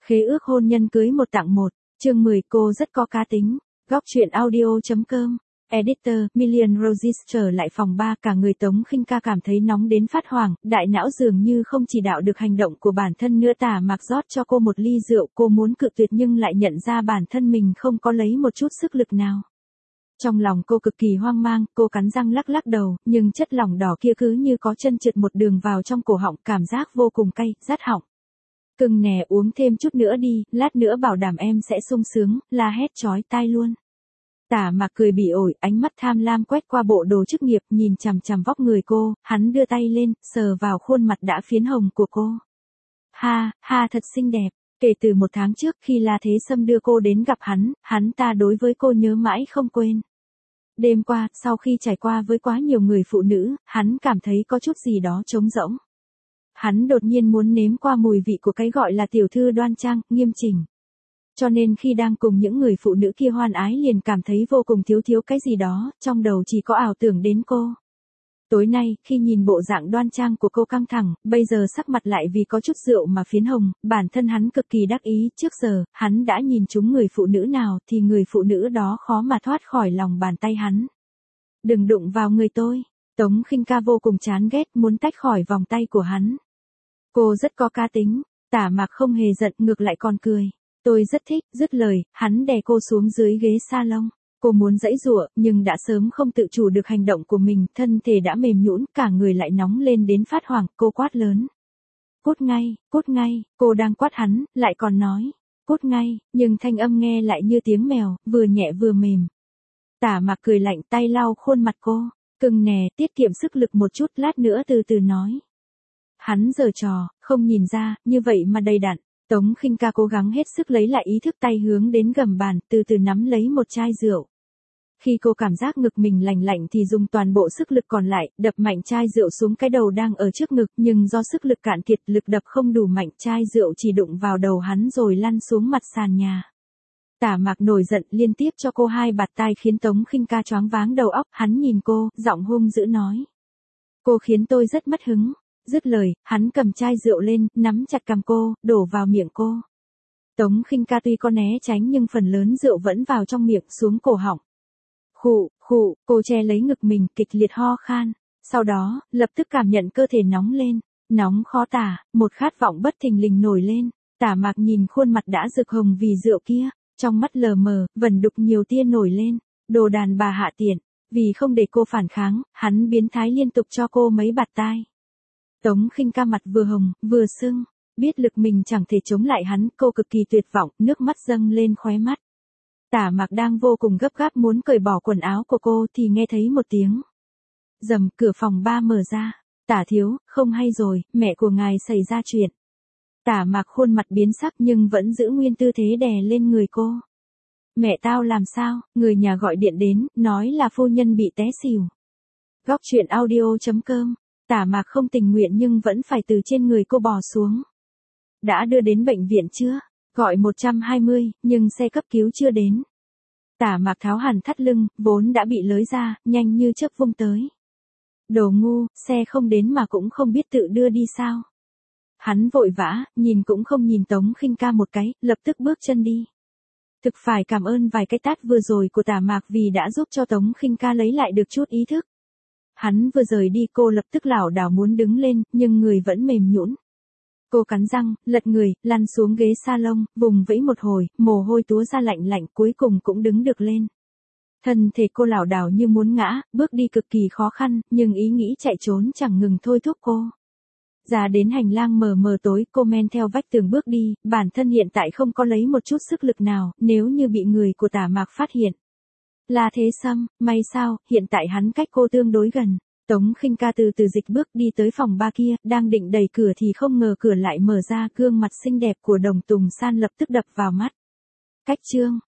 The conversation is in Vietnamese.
Khế ước hôn nhân cưới một tặng một, chương 10 cô rất có cá tính. Góc truyện audio.com. Editor, Million Roses trở lại phòng 3, cả người Tống Khinh Ca cảm thấy nóng đến phát hoảng, đại não dường như không chỉ đạo được hành động của bản thân nữa. Tả Mạc rót cho cô một ly rượu, cô muốn cự tuyệt nhưng lại nhận ra bản thân mình không có lấy một chút sức lực nào. Trong lòng cô cực kỳ hoang mang, cô cắn răng lắc lắc đầu, nhưng chất lỏng đỏ kia cứ như có chân trượt một đường vào trong cổ họng, cảm giác vô cùng cay, rát họng. Cưng nè, uống thêm chút nữa đi, lát nữa bảo đảm em sẽ sung sướng, la hét chói tai luôn. Tả Mạc cười bỉ ổi, ánh mắt tham lam quét qua bộ đồ chức nghiệp, nhìn chằm chằm vóc người cô, hắn đưa tay lên, sờ vào khuôn mặt đã phiến hồng của cô. Ha, ha, thật xinh đẹp. Kể từ 1 tháng trước khi La Thế Sâm đưa cô đến gặp hắn ta đối với cô nhớ mãi không quên. Đêm qua, sau khi trải qua với quá nhiều người phụ nữ, hắn cảm thấy có chút gì đó trống rỗng. Hắn đột nhiên muốn nếm qua mùi vị của cái gọi là tiểu thư đoan trang, nghiêm chỉnh. Cho nên khi đang cùng những người phụ nữ kia hoan ái liền cảm thấy vô cùng thiếu cái gì đó, trong đầu chỉ có ảo tưởng đến cô. Tối nay, khi nhìn bộ dạng đoan trang của cô căng thẳng, bây giờ sắc mặt lại vì có chút rượu mà phiến hồng, bản thân hắn cực kỳ đắc ý. Trước giờ, hắn đã nhìn trúng người phụ nữ nào thì người phụ nữ đó khó mà thoát khỏi lòng bàn tay hắn. Đừng đụng vào người tôi. Tống Khinh Ca vô cùng chán ghét, muốn tách khỏi vòng tay của hắn. Cô rất có cá tính. Tả Mạc không hề giận, ngược lại còn cười. Tôi rất thích. Dứt lời, hắn đè cô xuống dưới ghế salon. Cô muốn giãy giụa, nhưng đã sớm không tự chủ được hành động của mình, thân thể đã mềm nhũn, cả người lại nóng lên đến phát hoảng, cô quát lớn. Cút ngay, cô đang quát hắn, lại còn nói. Cút ngay, nhưng thanh âm nghe lại như tiếng mèo, vừa nhẹ vừa mềm. Tả Mạc cười lạnh, tay lau khuôn mặt cô. Cưng nè, tiết kiệm sức lực một chút, lát nữa từ từ nói. Hắn giở trò, không nhìn ra, như vậy mà đầy đặn. Tống Khinh Ca cố gắng hết sức lấy lại ý thức, tay hướng đến gầm bàn, từ từ nắm lấy một chai rượu. Khi cô cảm giác ngực mình lạnh lạnh thì dùng toàn bộ sức lực còn lại, đập mạnh chai rượu xuống cái đầu đang ở trước ngực, nhưng do sức lực cạn kiệt, lực đập không đủ mạnh, chai rượu chỉ đụng vào đầu hắn rồi lăn xuống mặt sàn nhà. Tả Mạc nổi giận, liên tiếp cho cô 2 bạt tai khiến Tống Khinh Ca choáng váng đầu óc, hắn nhìn cô, giọng hung dữ nói. Cô khiến tôi rất mất hứng. Dứt lời, hắn cầm chai rượu lên, nắm chặt cằm cô, đổ vào miệng cô. Tống Khinh Ca tuy có né tránh nhưng phần lớn rượu vẫn vào trong miệng, xuống cổ họng. Khụ, cô che lấy ngực mình, kịch liệt ho khan. Sau đó, lập tức cảm nhận cơ thể nóng lên, nóng khó tả, một khát vọng bất thình lình nổi lên. Tả Mạc nhìn khuôn mặt đã rực hồng vì rượu kia, trong mắt lờ mờ, vẩn đục nhiều tia nổi lên. Đồ đàn bà hạ tiện, vì không để cô phản kháng, hắn biến thái liên tục cho cô mấy bạt tai. Tống Khinh Ca mặt vừa hồng, vừa sưng, biết lực mình chẳng thể chống lại hắn, cô cực kỳ tuyệt vọng, nước mắt dâng lên khóe mắt. Tả Mạc đang vô cùng gấp gáp muốn cởi bỏ quần áo của cô thì nghe thấy một tiếng. Rầm, cửa phòng 3 mở ra. Tả thiếu, không hay rồi, mẹ của ngài xảy ra chuyện. Tả Mạc khuôn mặt biến sắc nhưng vẫn giữ nguyên tư thế đè lên người cô. Mẹ tao làm sao, người nhà gọi điện đến, nói là phu nhân bị té xỉu. Góc truyện audio.com. Tả Mạc không tình nguyện nhưng vẫn phải từ trên người cô bò xuống. Đã đưa đến bệnh viện chưa? Gọi 120, nhưng xe cấp cứu chưa đến. Tả Mạc tháo hẳn thắt lưng, vốn đã bị lới ra, nhanh như chớp vung tới. Đồ ngu, xe không đến mà cũng không biết tự đưa đi sao? Hắn vội vã, nhìn cũng không nhìn Tống Khinh Ca một cái, lập tức bước chân đi. Thực phải cảm ơn vài cái tát vừa rồi của Tả Mạc vì đã giúp cho Tống Khinh Ca lấy lại được chút ý thức. Hắn vừa rời đi cô lập tức lảo đảo muốn đứng lên, nhưng người vẫn mềm nhũn. Cô cắn răng, lật người, lăn xuống ghế salon, vùng vẫy một hồi, mồ hôi túa ra lạnh lạnh, cuối cùng cũng đứng được lên. Thân thể cô lảo đảo như muốn ngã, bước đi cực kỳ khó khăn, nhưng ý nghĩ chạy trốn chẳng ngừng thôi thúc cô. Ra đến hành lang mờ mờ tối, cô men theo vách tường bước đi, bản thân hiện tại không có lấy một chút sức lực nào, nếu như bị người của Tả Mạc phát hiện. Là Thế Sâm, may sao, hiện tại hắn cách cô tương đối gần. Tống Khinh Ca từ từ dịch bước đi tới phòng 3 kia, đang định đẩy cửa thì không ngờ cửa lại mở ra, gương mặt xinh đẹp của Đồng Tùng San lập tức đập vào mắt. Cách chương